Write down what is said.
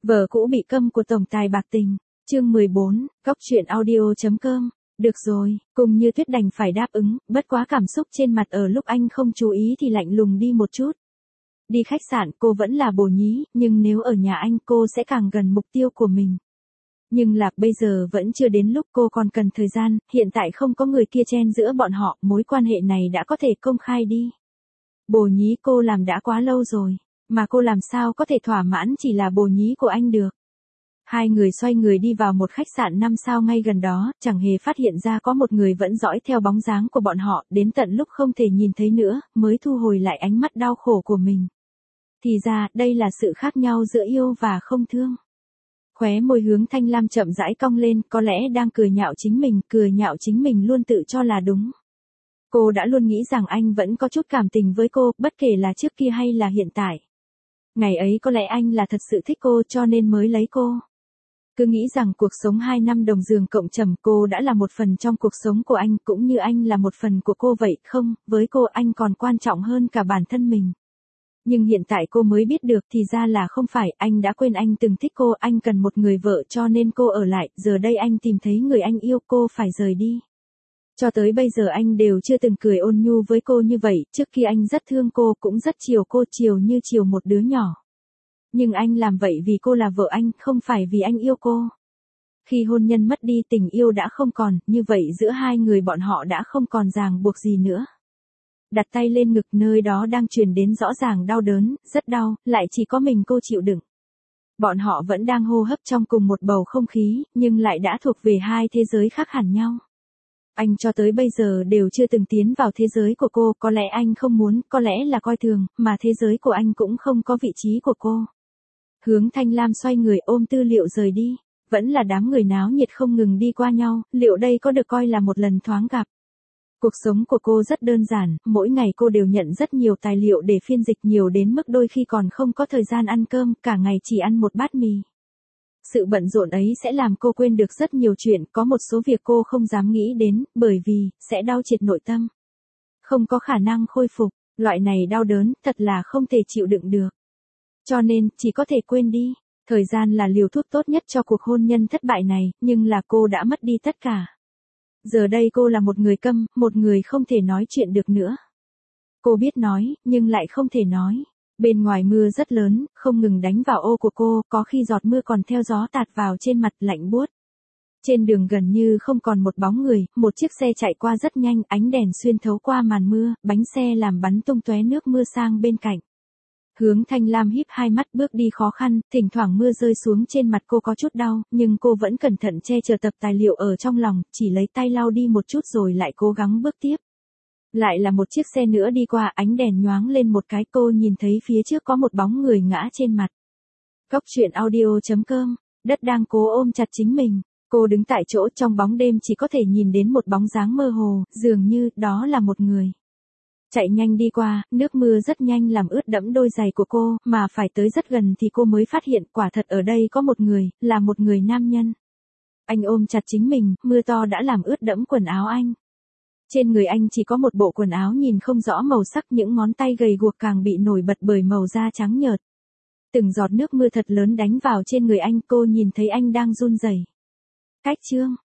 Vợ cũ bị câm của tổng tài bạc tình, chương 14, góc truyện audio.com. Được rồi, cùng Như Tuyết đành phải đáp ứng, bất quá cảm xúc trên mặt ở lúc anh không chú ý thì lạnh lùng đi một chút. Đi khách sạn cô vẫn là bồ nhí, nhưng nếu ở nhà anh cô sẽ càng gần mục tiêu của mình. Nhưng Lạc bây giờ vẫn chưa đến lúc cô còn cần thời gian, hiện tại không có người kia chen giữa bọn họ, mối quan hệ này đã có thể công khai đi. Bồ nhí cô làm đã quá lâu rồi, mà cô làm sao có thể thỏa mãn chỉ là bồ nhí của anh được. Hai người xoay người đi vào một khách sạn 5 sao ngay gần đó, chẳng hề phát hiện ra có một người vẫn dõi theo bóng dáng của bọn họ, đến tận lúc không thể nhìn thấy nữa, mới thu hồi lại ánh mắt đau khổ của mình. Thì ra, đây là sự khác nhau giữa yêu và không thương. Khóe môi Hướng Thanh Lam chậm rãi cong lên, có lẽ đang cười nhạo chính mình luôn tự cho là đúng. Cô đã luôn nghĩ rằng anh vẫn có chút cảm tình với cô, bất kể là trước kia hay là hiện tại. Ngày ấy có lẽ anh là thật sự thích cô cho nên mới lấy cô. Cứ nghĩ rằng cuộc sống 2 năm đồng giường cộng trầm cô đã là một phần trong cuộc sống của anh, cũng như anh là một phần của cô vậy, không, với cô anh còn quan trọng hơn cả bản thân mình. Nhưng hiện tại cô mới biết được thì ra là không phải, anh đã quên anh từng thích cô, anh cần một người vợ cho nên cô ở lại, giờ đây anh tìm thấy người anh yêu, cô phải rời đi. Cho tới bây giờ anh đều chưa từng cười ôn nhu với cô như vậy, trước khi anh rất thương cô, cũng rất chiều cô, chiều như chiều một đứa nhỏ. Nhưng anh làm vậy vì cô là vợ anh, không phải vì anh yêu cô. Khi hôn nhân mất đi, tình yêu đã không còn, như vậy giữa hai người bọn họ đã không còn ràng buộc gì nữa. Đặt tay lên ngực, nơi đó đang truyền đến rõ ràng đau đớn, rất đau, lại chỉ có mình cô chịu đựng. Bọn họ vẫn đang hô hấp trong cùng một bầu không khí, nhưng lại đã thuộc về hai thế giới khác hẳn nhau. Anh cho tới bây giờ đều chưa từng tiến vào thế giới của cô, có lẽ anh không muốn, có lẽ là coi thường, mà thế giới của anh cũng không có vị trí của cô. Hướng Thanh Lam xoay người ôm Tư Liệu rời đi, vẫn là đám người náo nhiệt không ngừng đi qua nhau, liệu đây có được coi là một lần thoáng gặp. Cuộc sống của cô rất đơn giản, mỗi ngày cô đều nhận rất nhiều tài liệu để phiên dịch, nhiều đến mức đôi khi còn không có thời gian ăn cơm, cả ngày chỉ ăn một bát mì. Sự bận rộn ấy sẽ làm cô quên được rất nhiều chuyện, có một số việc cô không dám nghĩ đến, bởi vì, sẽ đau triệt nội tâm. Không có khả năng khôi phục, loại này đau đớn, thật là không thể chịu đựng được. Cho nên, chỉ có thể quên đi. Thời gian là liều thuốc tốt nhất cho cuộc hôn nhân thất bại này, nhưng là cô đã mất đi tất cả. Giờ đây cô là một người câm, một người không thể nói chuyện được nữa. Cô biết nói, nhưng lại không thể nói. Bên ngoài mưa rất lớn, không ngừng đánh vào ô của cô, có khi giọt mưa còn theo gió tạt vào trên mặt, lạnh buốt. Trên đường gần như không còn một bóng người, một chiếc xe chạy qua rất nhanh, ánh đèn xuyên thấu qua màn mưa, bánh xe làm bắn tung tóe nước mưa sang bên cạnh. Hướng Thanh Lam híp hai mắt bước đi khó khăn, thỉnh thoảng mưa rơi xuống trên mặt cô có chút đau, nhưng cô vẫn cẩn thận che chở tập tài liệu ở trong lòng, chỉ lấy tay lau đi một chút rồi lại cố gắng bước tiếp. Lại là một chiếc xe nữa đi qua, ánh đèn nhoáng lên một cái, cô nhìn thấy phía trước có một bóng người ngã trên mặt. Góc truyện audio.com, đất đang cố ôm chặt chính mình, cô đứng tại chỗ trong bóng đêm chỉ có thể nhìn đến một bóng dáng mơ hồ, dường như đó là một người. Chạy nhanh đi qua, nước mưa rất nhanh làm ướt đẫm đôi giày của cô, mà phải tới rất gần thì cô mới phát hiện quả thật ở đây có một người, là một người nam nhân. Anh ôm chặt chính mình, mưa to đã làm ướt đẫm quần áo anh. Trên người anh chỉ có một bộ quần áo nhìn không rõ màu sắc, những ngón tay gầy guộc càng bị nổi bật bởi màu da trắng nhợt. Từng giọt nước mưa thật lớn đánh vào trên người anh, cô nhìn thấy anh đang run rẩy. Cách chương